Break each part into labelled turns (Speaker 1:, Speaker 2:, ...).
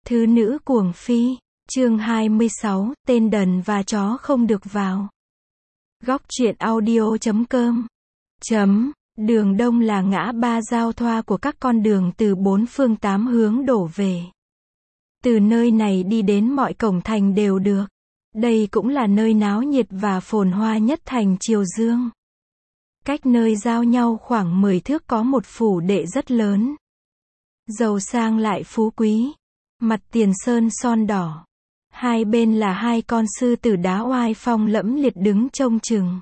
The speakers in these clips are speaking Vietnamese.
Speaker 1: Thứ nữ cuồng phi, chương 26, tên đần và chó không được vào. Góc truyện audio.com. Đường Đông là ngã ba giao thoa của các con đường từ bốn phương tám hướng đổ về. Từ nơi này đi đến mọi cổng thành đều được. Đây cũng là nơi náo nhiệt và phồn hoa nhất thành Triều Dương. Cách nơi giao nhau khoảng 10 thước có một phủ đệ rất lớn. Giàu sang lại phú quý. Mặt tiền sơn son đỏ. Hai bên là hai con sư tử đá oai phong lẫm liệt đứng trông chừng.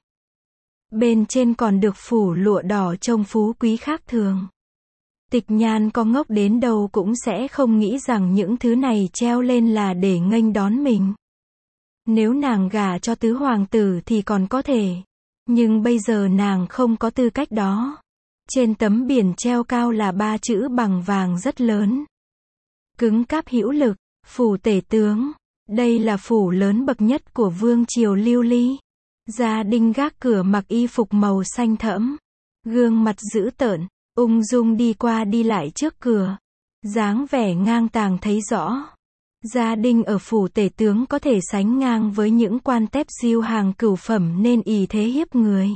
Speaker 1: Bên trên còn được phủ lụa đỏ trông phú quý khác thường. Tịch Nhan có ngốc đến đâu cũng sẽ không nghĩ rằng những thứ này treo lên là để nghênh đón mình. Nếu nàng gả cho tứ hoàng tử thì còn có thể. Nhưng bây giờ nàng không có tư cách đó. Trên tấm biển treo cao là 3 chữ bằng vàng rất lớn. Cứng cáp hữu lực, phủ tể tướng. Đây là phủ lớn bậc nhất của vương triều Lưu Ly. Gia đình gác cửa mặc y phục màu xanh thẫm. Gương mặt dữ tợn, ung dung đi qua đi lại trước cửa. Dáng vẻ ngang tàng thấy rõ. Gia đình ở phủ tể tướng có thể sánh ngang với những quan tép diêu hàng cửu phẩm nên ỷ thế hiếp người.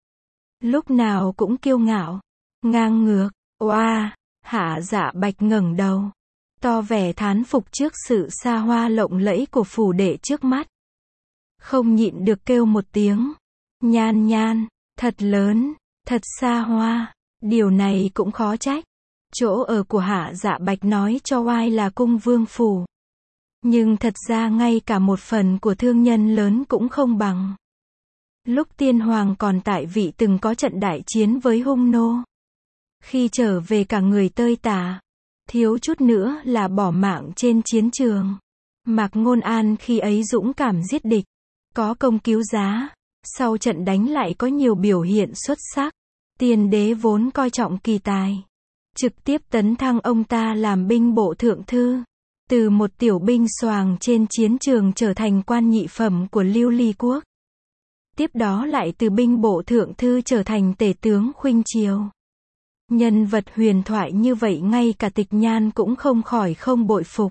Speaker 1: Lúc nào cũng kiêu ngạo, ngang ngược, oa, Hạ Dạ Bạch ngẩng đầu. To vẻ thán phục trước sự xa hoa lộng lẫy của phủ đệ trước mắt. Không nhịn được kêu một tiếng. Nhan Nhan, thật lớn, thật xa hoa. Điều này cũng khó trách. Chỗ ở của Hạ Dạ Bạch nói cho oai là cung vương phủ. Nhưng thật ra ngay cả một phần của thương nhân lớn cũng không bằng. Lúc tiên hoàng còn tại vị từng có trận đại chiến với hung nô. Khi trở về cả người tơi tả. Thiếu chút nữa là bỏ mạng trên chiến trường. Mạc Ngôn An khi ấy dũng cảm giết địch. Có công cứu giá. Sau trận đánh lại có nhiều biểu hiện xuất sắc. Tiên đế vốn coi trọng kỳ tài. Trực tiếp tấn thăng ông ta làm binh bộ thượng thư. Từ một tiểu binh xoàng trên chiến trường trở thành quan nhị phẩm của Lưu Ly quốc. Tiếp đó lại từ binh bộ thượng thư trở thành tể tướng Khuynh Triều. Nhân vật huyền thoại như vậy ngay cả Tịch Nhan cũng không khỏi không bội phục.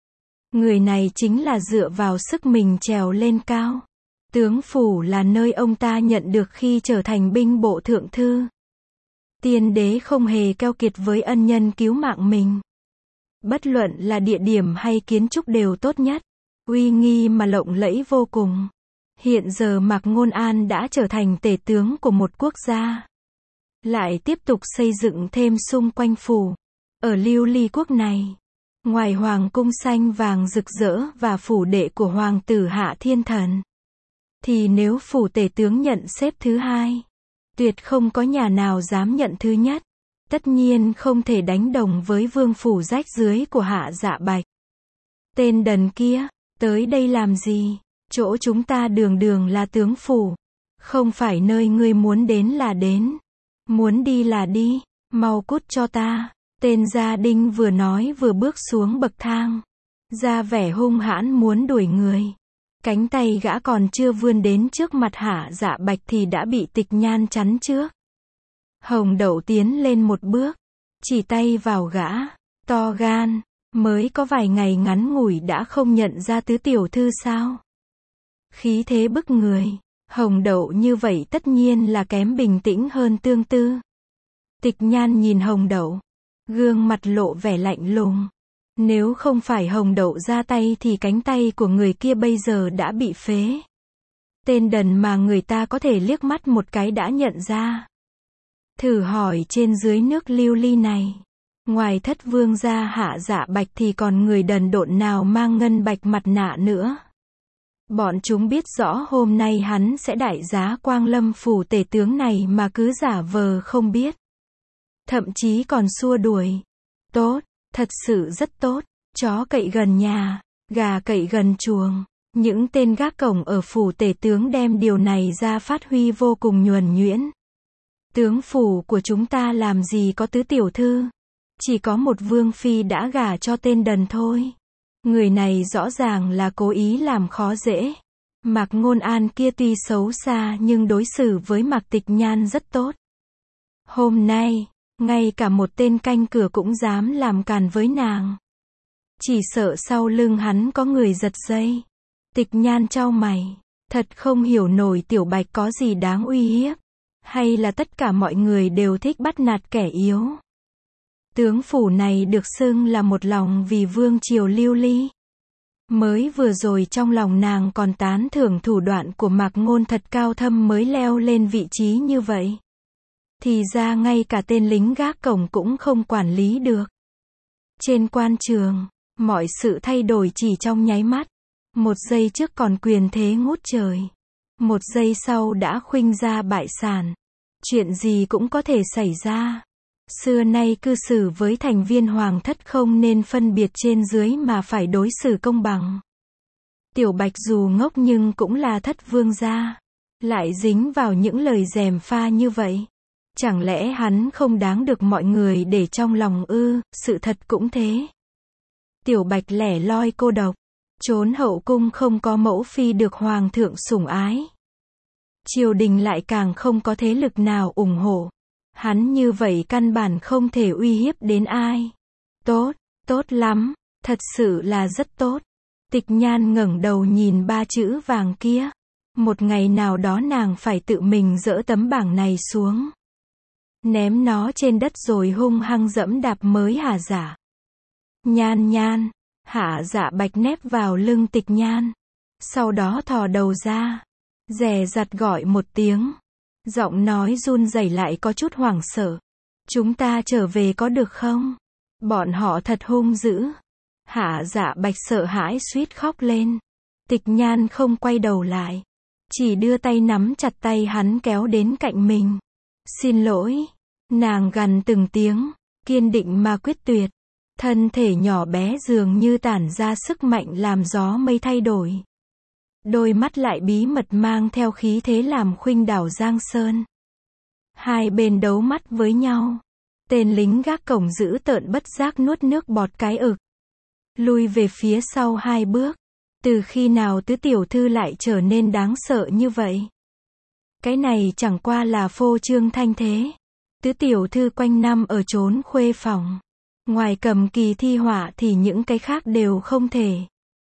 Speaker 1: Người này chính là dựa vào sức mình trèo lên cao. Tướng phủ là nơi ông ta nhận được khi trở thành binh bộ thượng thư. Tiên đế không hề keo kiệt với ân nhân cứu mạng mình. Bất luận là địa điểm hay kiến trúc đều tốt nhất. Uy nghi mà lộng lẫy vô cùng. Hiện giờ Mạc Ngôn An đã trở thành tể tướng của một quốc gia. Lại tiếp tục xây dựng thêm xung quanh phủ. Ở Lưu Ly quốc này, ngoài hoàng cung xanh vàng rực rỡ và phủ đệ của hoàng tử Hạ Thiên Thần, thì nếu phủ tể tướng nhận xếp thứ hai, tuyệt không có nhà nào dám nhận thứ nhất. Tất nhiên không thể đánh đồng với vương phủ rách rưới của Hạ Dạ Bạch. Tên đần kia, tới đây làm gì? Chỗ chúng ta đường đường là tướng phủ. Không phải nơi ngươi muốn đến là đến. Muốn đi là đi, mau cút cho ta. Tên gia đình vừa nói vừa bước xuống bậc thang. Ra vẻ hung hãn muốn đuổi người. Cánh tay gã còn chưa vươn đến trước mặt Hạ Dạ Bạch thì đã bị Tịch Nhan chắn trước. Hồng Đậu tiến lên một bước, chỉ tay vào gã, to gan, mới có vài ngày ngắn ngủi đã không nhận ra tứ tiểu thư sao? Khí thế bức người, Hồng Đậu như vậy tất nhiên là kém bình tĩnh hơn Tương Tư. Tịch Nhan nhìn Hồng Đậu, gương mặt lộ vẻ lạnh lùng. Nếu không phải Hồng Đậu ra tay thì cánh tay của người kia bây giờ đã bị phế. Tên đần mà người ta có thể liếc mắt một cái đã nhận ra. Thử hỏi trên dưới nước Lưu Ly này, ngoài Thất Vương gia Hạ Dạ Bạch thì còn người đần độn nào mang ngân bạch mặt nạ nữa. Bọn chúng biết rõ hôm nay hắn sẽ đại giá quang lâm phủ tể tướng này mà cứ giả vờ không biết. Thậm chí còn xua đuổi. Tốt, thật sự rất tốt. Chó cậy gần nhà, gà cậy gần chuồng. Những tên gác cổng ở phủ tể tướng đem điều này ra phát huy vô cùng nhuần nhuyễn. Tướng phủ của chúng ta làm gì có tứ tiểu thư. Chỉ có một vương phi đã gả cho tên đần thôi. Người này rõ ràng là cố ý làm khó dễ. Mạc Ngôn An kia tuy xấu xa nhưng đối xử với Mạc Tịch Nhan rất tốt. Hôm nay, ngay cả một tên canh cửa cũng dám làm càn với nàng. Chỉ sợ sau lưng hắn có người giật dây. Tịch Nhan chau mày. Thật không hiểu nổi Tiểu Bạch có gì đáng uy hiếp. Hay là tất cả mọi người đều thích bắt nạt kẻ yếu. Tướng phủ này được xưng là một lòng vì vương triều lưu ly. Mới vừa rồi trong lòng nàng còn tán thưởng thủ đoạn của Mạc Ngôn thật cao thâm mới leo lên vị trí như vậy. Thì ra ngay cả tên lính gác cổng cũng không quản lý được. Trên quan trường, mọi sự thay đổi chỉ trong nháy mắt. Một giây trước còn quyền thế ngút trời. Một giây sau đã khuynh ra bại sản. Chuyện gì cũng có thể xảy ra. Xưa nay cư xử với thành viên hoàng thất không nên phân biệt trên dưới mà phải đối xử công bằng. Tiểu Bạch dù ngốc nhưng cũng là thất vương gia. Lại dính vào những lời gièm pha như vậy. Chẳng lẽ hắn không đáng được mọi người để trong lòng ư? Sự thật cũng thế. Tiểu Bạch lẻ loi cô độc. Trốn hậu cung không có mẫu phi được hoàng thượng sủng ái. Triều đình lại càng không có thế lực nào ủng hộ. Hắn như vậy căn bản không thể uy hiếp đến ai. Tốt, tốt lắm, thật sự là rất tốt. Tịch Nhan ngẩng đầu nhìn ba chữ vàng kia. Một ngày nào đó nàng phải tự mình dỡ tấm bảng này xuống. Ném nó trên đất rồi hung hăng dẫm đạp mới Hạ Dạ. Nhan Nhan, Hạ Dạ Bạch nép vào lưng Tịch Nhan. Sau đó thò đầu ra. Dè dặt gọi một tiếng. Giọng nói run rẩy lại có chút hoảng sợ. Chúng ta trở về có được không? Bọn họ thật hung dữ. Hạ Dạ Bạch sợ hãi suýt khóc lên. Tịch Nhan không quay đầu lại. Chỉ đưa tay nắm chặt tay hắn kéo đến cạnh mình. Xin lỗi. Nàng gằn từng tiếng. Kiên định mà quyết tuyệt. Thân thể nhỏ bé dường như tản ra sức mạnh làm gió mây thay đổi. Đôi mắt lại bí mật mang theo khí thế làm khuynh đảo Giang Sơn. Hai bên đấu mắt với nhau. Tên lính gác cổng dữ tợn bất giác nuốt nước bọt cái ực. Lui về phía sau 2 bước. Từ khi nào tứ tiểu thư lại trở nên đáng sợ như vậy? Cái này chẳng qua là phô trương thanh thế. Tứ tiểu thư quanh năm ở trốn khuê phòng. Ngoài cầm kỳ thi họa thì những cái khác đều không thể.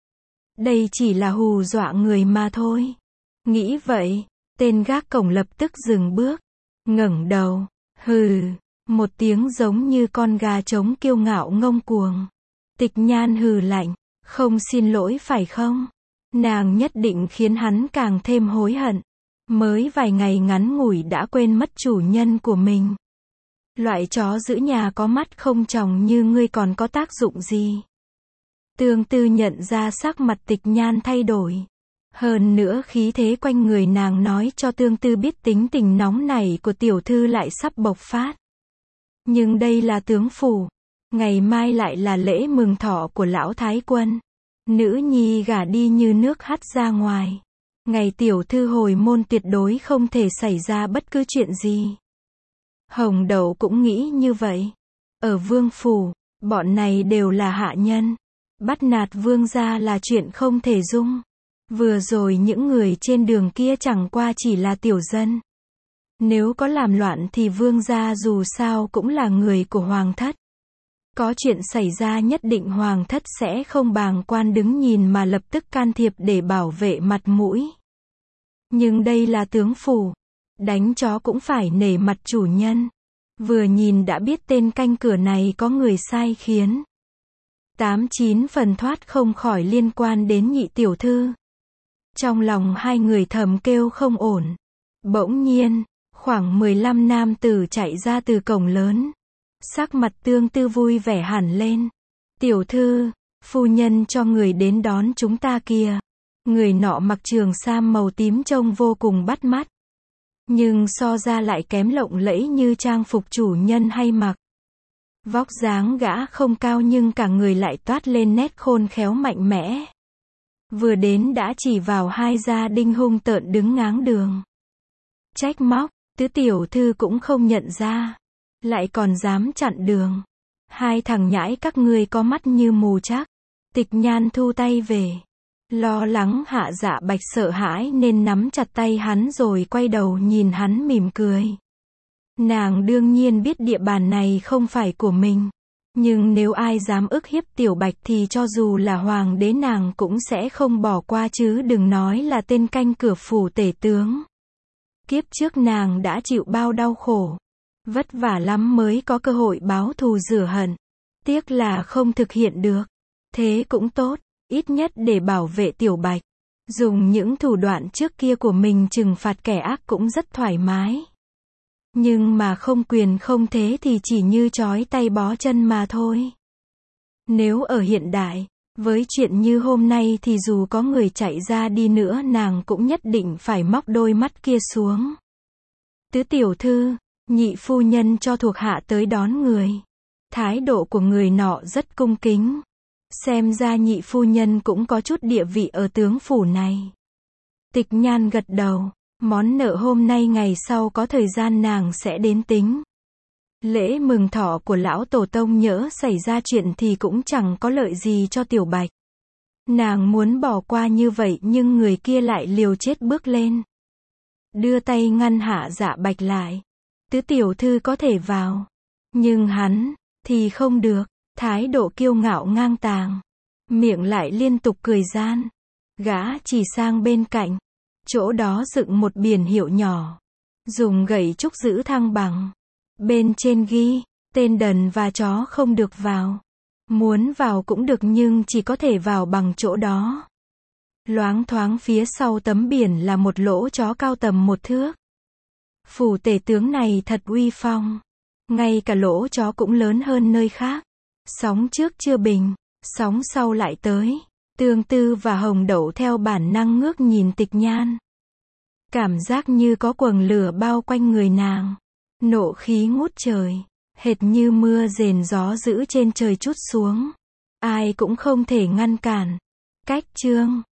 Speaker 1: Đây chỉ là hù dọa người mà thôi. Nghĩ vậy, tên gác cổng lập tức dừng bước. Ngẩng đầu. Hừ. Một tiếng giống như con gà trống kiêu ngạo ngông cuồng. Tịch Nhan hừ lạnh. Không xin lỗi phải không? Nàng nhất định khiến hắn càng thêm hối hận. Mới vài ngày ngắn ngủi đã quên mất chủ nhân của mình. Loại chó giữ nhà có mắt không tròng như ngươi còn có tác dụng gì? Tương Tư nhận ra sắc mặt Tịch Nhan thay đổi. Hơn nữa khí thế quanh người nàng nói cho Tương Tư biết tính tình nóng nảy của tiểu thư lại sắp bộc phát. Nhưng đây là tướng phủ. Ngày mai lại là lễ mừng thọ của lão thái quân. Nữ nhi gả đi như nước hắt ra ngoài. Ngày tiểu thư hồi môn tuyệt đối không thể xảy ra bất cứ chuyện gì. Hồng Đậu cũng nghĩ như vậy. Ở vương phủ, bọn này đều là hạ nhân. Bắt nạt vương gia là chuyện không thể dung. Vừa rồi những người trên đường kia chẳng qua chỉ là tiểu dân. Nếu có làm loạn thì vương gia dù sao cũng là người của hoàng thất. Có chuyện xảy ra nhất định hoàng thất sẽ không bàng quan đứng nhìn mà lập tức can thiệp để bảo vệ mặt mũi. Nhưng đây là tướng phủ. Đánh chó cũng phải nể mặt chủ nhân. Vừa nhìn đã biết tên canh cửa này có người sai khiến. 8-9 phần thoát không khỏi liên quan đến nhị tiểu thư. Trong lòng hai người thầm kêu không ổn. Bỗng nhiên, khoảng 15 nam tử chạy ra từ cổng lớn. Sắc mặt Tương Tư vui vẻ hẳn lên. Tiểu thư, phu nhân cho người đến đón chúng ta kìa. Người nọ mặc trường sam màu tím trông vô cùng bắt mắt. Nhưng so ra lại kém lộng lẫy như trang phục chủ nhân hay mặc. Vóc dáng gã không cao nhưng cả người lại toát lên nét khôn khéo mạnh mẽ. Vừa đến đã chỉ vào hai gia đình hung tợn đứng ngáng đường. Trách móc, tứ tiểu thư cũng không nhận ra. Lại còn dám chặn đường. Hai thằng nhãi các ngươi có mắt như mù chắc. Tịch Nhan thu tay về. Lo lắng Hạ Dạ Bạch sợ hãi nên nắm chặt tay hắn rồi quay đầu nhìn hắn mỉm cười. Nàng đương nhiên biết địa bàn này không phải của mình. Nhưng nếu ai dám ức hiếp Tiểu Bạch thì cho dù là hoàng đế nàng cũng sẽ không bỏ qua chứ đừng nói là tên canh cửa phủ tể tướng. Kiếp trước nàng đã chịu bao đau khổ, vất vả lắm mới có cơ hội báo thù rửa hận. Tiếc là không thực hiện được. Thế cũng tốt, ít nhất để bảo vệ Tiểu Bạch. Dùng những thủ đoạn trước kia của mình trừng phạt kẻ ác cũng rất thoải mái. Nhưng mà không quyền không thế thì chỉ như trói tay bó chân mà thôi. Nếu ở hiện đại, với chuyện như hôm nay thì dù có người chạy ra đi nữa nàng cũng nhất định phải móc đôi mắt kia xuống. Tứ tiểu thư, nhị phu nhân cho thuộc hạ tới đón người. Thái độ của người nọ rất cung kính. Xem ra nhị phu nhân cũng có chút địa vị ở tướng phủ này. Tịch Nhan gật đầu. Món nợ hôm nay ngày sau có thời gian nàng sẽ đến tính. Lễ mừng thọ của lão tổ tông nhỡ xảy ra chuyện thì cũng chẳng có lợi gì cho Tiểu Bạch. Nàng muốn bỏ qua như vậy nhưng người kia lại liều chết bước lên. Đưa tay ngăn Hạ Dạ Bạch lại. Tứ tiểu thư có thể vào. Nhưng hắn, thì không được. Thái độ kiêu ngạo ngang tàng. Miệng lại liên tục cười gian. Gã chỉ sang bên cạnh. Chỗ đó dựng một biển hiệu nhỏ. Dùng gậy trúc giữ thăng bằng. Bên trên ghi, tên đần và chó không được vào. Muốn vào cũng được nhưng chỉ có thể vào bằng chỗ đó. Loáng thoáng phía sau tấm biển là một lỗ chó cao tầm 1 thước. Phủ tể tướng này thật uy phong. Ngay cả lỗ chó cũng lớn hơn nơi khác. Sóng trước chưa bình, sóng sau lại tới. Tương Tư và Hồng Đậu theo bản năng ngước nhìn Tịch Nhan. Cảm giác như có quầng lửa bao quanh người nàng. Nộ khí ngút trời. Hệt như mưa rền gió dữ trên trời trút xuống. Ai cũng không thể ngăn cản. Cách chương